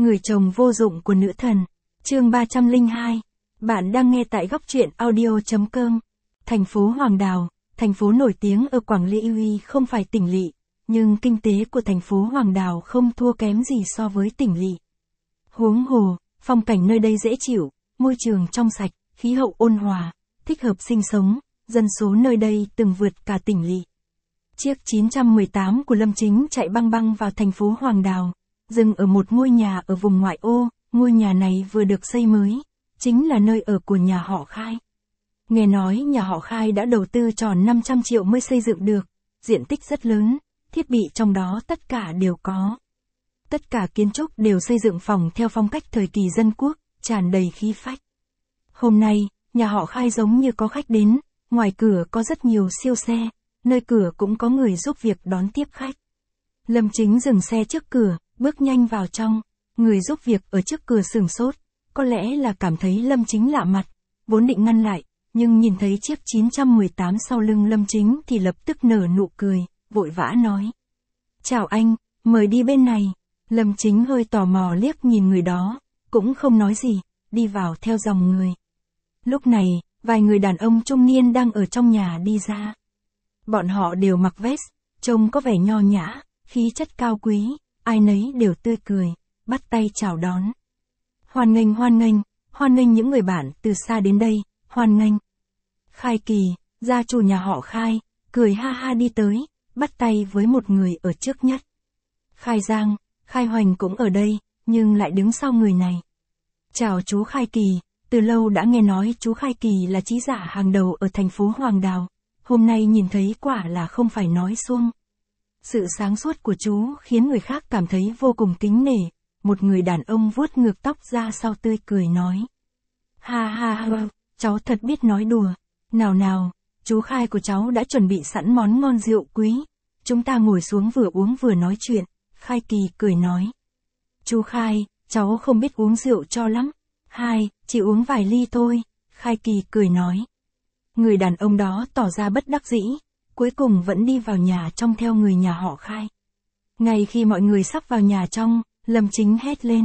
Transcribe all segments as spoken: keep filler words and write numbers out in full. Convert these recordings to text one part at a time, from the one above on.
Người chồng vô dụng của nữ thần. Chương ba trăm lẻ hai. Bạn đang nghe tại góc truyện audio chấm com. Thành phố Hoàng Đào, thành phố nổi tiếng ở Quảng Lị không phải tỉnh Lị, nhưng kinh tế của thành phố Hoàng Đào không thua kém gì so với tỉnh Lị. Huống hồ, phong cảnh nơi đây dễ chịu, môi trường trong sạch, khí hậu ôn hòa, thích hợp sinh sống, dân số nơi đây từng vượt cả tỉnh Lị. Chiếc chín trăm mười tám của Lâm Chính chạy băng băng vào thành phố Hoàng Đào, dừng ở một ngôi nhà ở vùng ngoại ô. Ngôi nhà này vừa được xây mới, chính là nơi ở của nhà họ Khai. Nghe nói nhà họ Khai đã đầu tư tròn năm trăm triệu mới xây dựng được, diện tích rất lớn, thiết bị trong đó tất cả đều có. Tất cả kiến trúc đều xây dựng phòng theo phong cách thời kỳ dân quốc, tràn đầy khí phách. Hôm nay, nhà họ Khai giống như có khách đến, ngoài cửa có rất nhiều siêu xe, nơi cửa cũng có người giúp việc đón tiếp khách. Lâm Chính dừng xe trước cửa, bước nhanh vào trong. Người giúp việc ở trước cửa sửng sốt, có lẽ là cảm thấy Lâm Chính lạ mặt, vốn định ngăn lại, nhưng nhìn thấy chiếc chín trăm mười tám sau lưng Lâm Chính thì lập tức nở nụ cười, vội vã nói. Chào anh, mời đi bên này. Lâm Chính hơi tò mò liếc nhìn người đó, cũng không nói gì, đi vào theo dòng người. Lúc này, vài người đàn ông trung niên đang ở trong nhà đi ra. Bọn họ đều mặc vest, trông có vẻ nho nhã, khí chất cao quý, ai nấy đều tươi cười, bắt tay chào đón. Hoan nghênh hoan nghênh, hoan nghênh những người bạn từ xa đến đây, hoan nghênh. Khai Kỳ, gia chủ nhà họ Khai, cười ha ha đi tới, bắt tay với một người ở trước nhất. Khai Giang, Khai Hoành cũng ở đây, nhưng lại đứng sau người này. Chào chú Khai Kỳ, từ lâu đã nghe nói chú Khai Kỳ là trí giả hàng đầu ở thành phố Hoàng Đào, hôm nay nhìn thấy quả là không phải nói suông. Sự sáng suốt của chú khiến người khác cảm thấy vô cùng kính nể. Một người đàn ông vuốt ngược tóc ra sau tươi cười nói. Ha ha ha, cháu thật biết nói đùa. Nào nào, chú Khai của cháu đã chuẩn bị sẵn món ngon rượu quý. Chúng ta ngồi xuống vừa uống vừa nói chuyện. Khai Kỳ cười nói. Chú Khai, cháu không biết uống rượu cho lắm. Hai, chỉ uống vài ly thôi. Khai Kỳ cười nói. Người đàn ông đó tỏ ra bất đắc dĩ, cuối cùng vẫn đi vào nhà trong theo người nhà họ Khai. Ngay khi mọi người sắp vào nhà trong, Lâm Chính hét lên.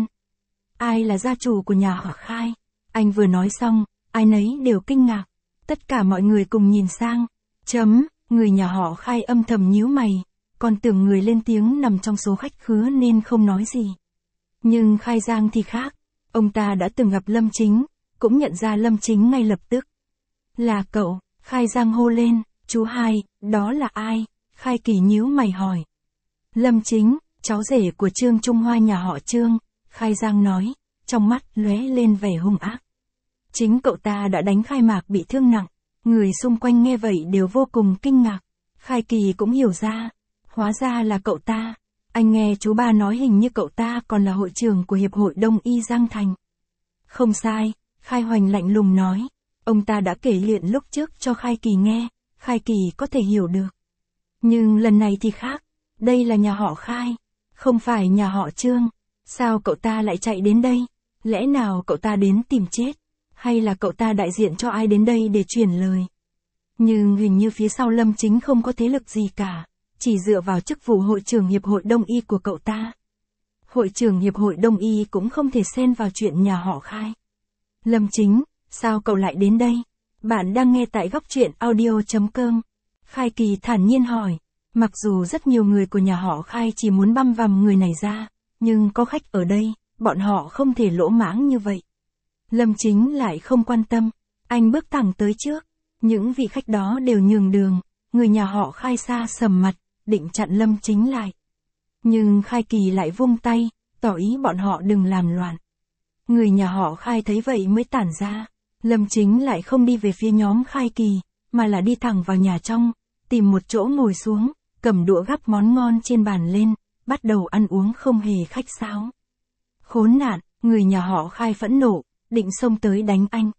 Ai là gia chủ của nhà họ Khai? Anh vừa nói xong, ai nấy đều kinh ngạc. Tất cả mọi người cùng nhìn sang. Chấm, người nhà họ Khai âm thầm nhíu mày, còn tưởng người lên tiếng nằm trong số khách khứa nên không nói gì. Nhưng Khai Giang thì khác, ông ta đã từng gặp Lâm Chính, cũng nhận ra Lâm Chính ngay lập tức. Là cậu, Khai Giang hô lên, chú Hai, đó là ai? Khai Kỳ nhíu mày hỏi. Lâm Chính, cháu rể của Trương Trung Hoa nhà họ Trương, Khai Giang nói, trong mắt lóe lên vẻ hung ác. Chính cậu ta đã đánh Khai Mạc bị thương nặng, người xung quanh nghe vậy đều vô cùng kinh ngạc. Khai Kỳ cũng hiểu ra, hóa ra là cậu ta. Anh nghe chú ba nói hình như cậu ta còn là hội trưởng của Hiệp hội Đông Y Giang Thành. Không sai, Khai Hoành lạnh lùng nói. Ông ta đã kể luyện lúc trước cho Khai Kỳ nghe, Khai Kỳ có thể hiểu được. Nhưng lần này thì khác, đây là nhà họ Khai, không phải nhà họ Trương. Sao cậu ta lại chạy đến đây? Lẽ nào cậu ta đến tìm chết? Hay là cậu ta đại diện cho ai đến đây để truyền lời? Nhưng hình như phía sau Lâm Chính không có thế lực gì cả, chỉ dựa vào chức vụ hội trưởng Hiệp hội Đông Y của cậu ta. Hội trưởng Hiệp hội Đông Y cũng không thể xen vào chuyện nhà họ Khai. Lâm Chính, sao cậu lại đến đây? Bạn đang nghe tại góc truyện audio chấm com. Khai Kỳ thản nhiên hỏi. Mặc dù rất nhiều người của nhà họ Khai chỉ muốn băm vằm người này ra, nhưng có khách ở đây, bọn họ không thể lỗ mãng như vậy. Lâm Chính lại không quan tâm, anh bước thẳng tới trước. Những vị khách đó đều nhường đường, người nhà họ Khai xa sầm mặt, định chặn Lâm Chính lại. Nhưng Khai Kỳ lại vung tay, tỏ ý bọn họ đừng làm loạn. Người nhà họ Khai thấy vậy mới tản ra. Lâm Chính lại không đi về phía nhóm Khai Kỳ, mà là đi thẳng vào nhà trong, tìm một chỗ ngồi xuống, cầm đũa gắp món ngon trên bàn lên, bắt đầu ăn uống không hề khách sáo. Khốn nạn, người nhà họ Khai phẫn nộ, định xông tới đánh anh.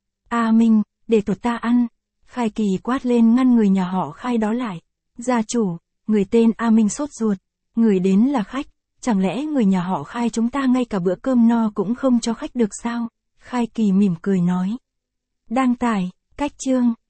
A Minh, để tụi ta ăn. Khai Kỳ quát lên ngăn người nhà họ Khai đó lại. Gia chủ, người tên A Minh sốt ruột, người đến là khách, chẳng lẽ người nhà họ Khai chúng ta ngay cả bữa cơm no cũng không cho khách được sao? Khai Kỳ mỉm cười nói. Đang tải, cách chương.